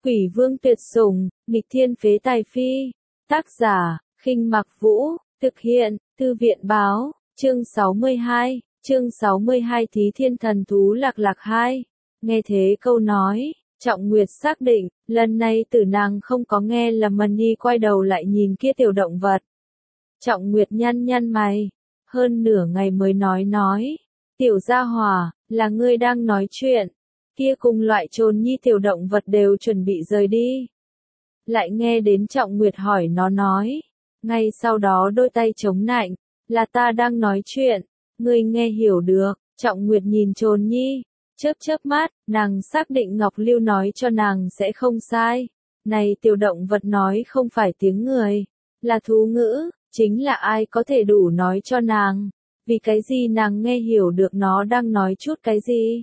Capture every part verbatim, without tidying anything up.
Quỷ vương tuyệt sủng, nghịch thiên phế tài phi. Tác giả, Khinh Mặc Vũ, thực hiện, Thư viện báo, chương sáu mươi hai, chương sáu mươi hai Thí Thiên Thần Thú Lạc Lạc hai. Nghe thế câu nói, Trọng Nguyệt xác định, lần này tử nàng không có nghe lầm mần nhi quay đầu lại nhìn kia tiểu động vật. Trọng Nguyệt nhăn nhăn mày, hơn nửa ngày mới nói nói, tiểu gia hỏa, là ngươi đang nói chuyện, kia cùng loại trồn nhi tiểu động vật đều chuẩn bị rời đi. Lại nghe đến Trọng Nguyệt hỏi nó nói, ngay sau đó đôi tay chống nạnh, là ta đang nói chuyện, ngươi nghe hiểu được. Trọng Nguyệt nhìn trồn nhi, chớp chớp mắt, nàng xác định Ngọc Lưu nói cho nàng sẽ không sai. Này tiểu động vật nói không phải tiếng người, là thú ngữ, chính là ai có thể đủ nói cho nàng, vì cái gì nàng nghe hiểu được nó đang nói chút cái gì?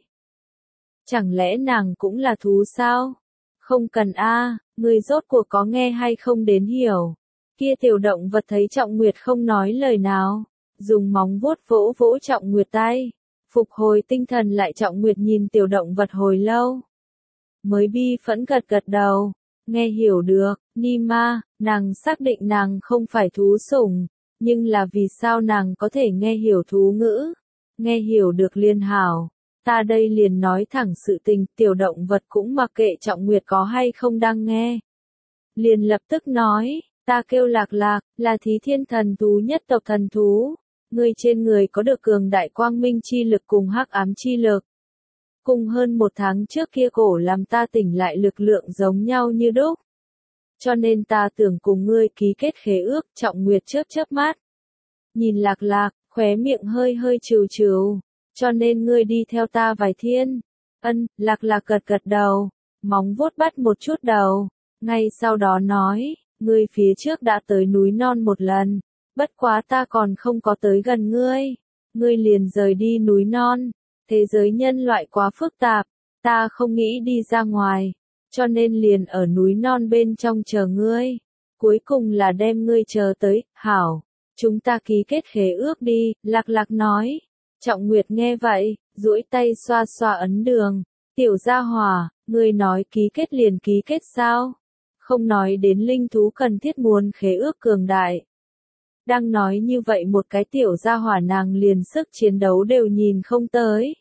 Chẳng lẽ nàng cũng là thú sao? Không cần a, à, người rốt cuộc có nghe hay không đến hiểu. Kia tiểu động vật thấy Trọng Nguyệt không nói lời nào, dùng móng vuốt vỗ vỗ Trọng Nguyệt tay, phục hồi tinh thần lại. Trọng Nguyệt nhìn tiểu động vật hồi lâu, mới bi phẫn gật gật đầu, nghe hiểu được. Nima, nàng xác định nàng không phải thú sủng, nhưng là vì sao nàng có thể nghe hiểu thú ngữ? Nghe hiểu được liên hảo. Ta đây liền nói thẳng sự tình, tiểu động vật cũng mặc kệ Trọng Nguyệt có hay không đang nghe. Liền lập tức nói, ta kêu Lạc Lạc, là Thí Thiên Thần Thú nhất tộc thần thú. Ngươi trên người có được cường đại quang minh chi lực cùng hắc ám chi lực. Cùng hơn một tháng trước kia cổ làm ta tỉnh lại lực lượng giống nhau như đúc. Cho nên ta tưởng cùng ngươi ký kết khế ước. Trọng Nguyệt chớp chớp mắt, nhìn Lạc Lạc, khóe miệng hơi hơi trừ trừ. Cho nên ngươi đi theo ta vài thiên. Ân, Lạc Lạc gật gật đầu, móng vuốt bắt một chút đầu, ngay sau đó nói, ngươi phía trước đã tới núi non một lần, bất quá ta còn không có tới gần ngươi, ngươi liền rời đi núi non. Thế giới nhân loại quá phức tạp, ta không nghĩ đi ra ngoài, cho nên liền ở núi non bên trong chờ ngươi. Cuối cùng là đem ngươi chờ tới. Hảo, chúng ta ký kết khế ước đi, Lạc Lạc nói. Trọng Nguyệt nghe vậy, duỗi tay xoa xoa ấn đường, tiểu gia hỏa, ngươi nói ký kết liền ký kết sao? Không nói đến linh thú cần thiết muốn khế ước cường đại. Đang nói như vậy một cái tiểu gia hỏa nàng liền sức chiến đấu đều nhìn không tới.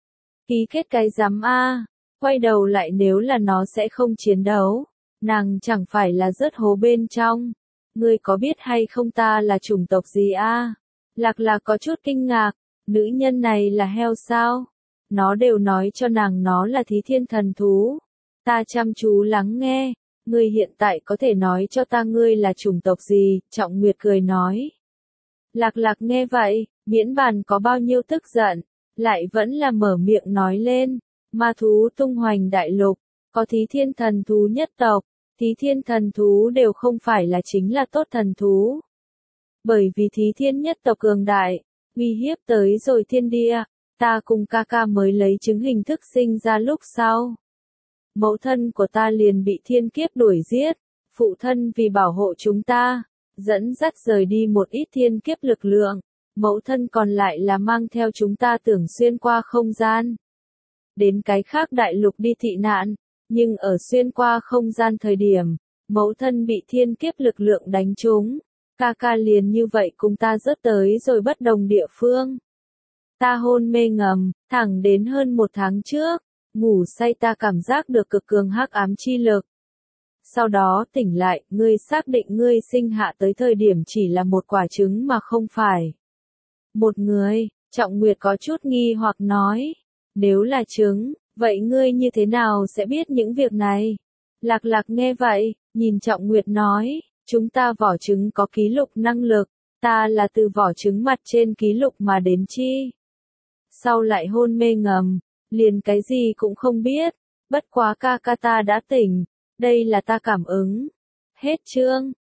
Ký kết cái rắm a, quay đầu lại nếu là nó sẽ không chiến đấu, nàng chẳng phải là rớt hố bên trong. Ngươi có biết hay không ta là chủng tộc gì a? Lạc Lạc có chút kinh ngạc, nữ nhân này là heo sao? Nó đều nói cho nàng nó là Thí Thiên Thần Thú. Ta chăm chú lắng nghe, ngươi hiện tại có thể nói cho ta ngươi là chủng tộc gì? Trọng Nguyệt cười nói. Lạc Lạc nghe vậy, miễn bàn có bao nhiêu tức giận, lại vẫn là mở miệng nói lên, ma thú tung hoành đại lục, có Thí Thiên Thần Thú nhất tộc, Thí Thiên Thần Thú đều không phải là chính là tốt thần thú. Bởi vì Thí Thiên nhất tộc cường đại, uy hiếp tới rồi thiên địa, ta cùng ca ca mới lấy chứng hình thức sinh ra lúc sau. Mẫu thân của ta liền bị thiên kiếp đuổi giết, phụ thân vì bảo hộ chúng ta, dẫn dắt rời đi một ít thiên kiếp lực lượng, mẫu thân còn lại là mang theo chúng ta tưởng xuyên qua không gian. Đến cái khác đại lục đi thị nạn, nhưng ở xuyên qua không gian thời điểm, mẫu thân bị thiên kiếp lực lượng đánh trúng. Ca ca liền như vậy cùng ta rớt tới rồi bất đồng địa phương. Ta hôn mê ngầm, thẳng đến hơn một tháng trước, ngủ say ta cảm giác được cực cường hắc ám chi lực. Sau đó tỉnh lại, ngươi xác định ngươi sinh hạ tới thời điểm chỉ là một quả trứng mà không phải một người. Trọng Nguyệt có chút nghi hoặc nói, nếu là trứng, vậy ngươi như thế nào sẽ biết những việc này? Lạc Lạc nghe vậy, nhìn Trọng Nguyệt nói, chúng ta vỏ trứng có ký lục năng lực, ta là từ vỏ trứng mặt trên ký lục mà đến chi. Sau lại hôn mê ngầm, liền cái gì cũng không biết, bất quá ca ca ta đã tỉnh, đây là ta cảm ứng. Hết chương.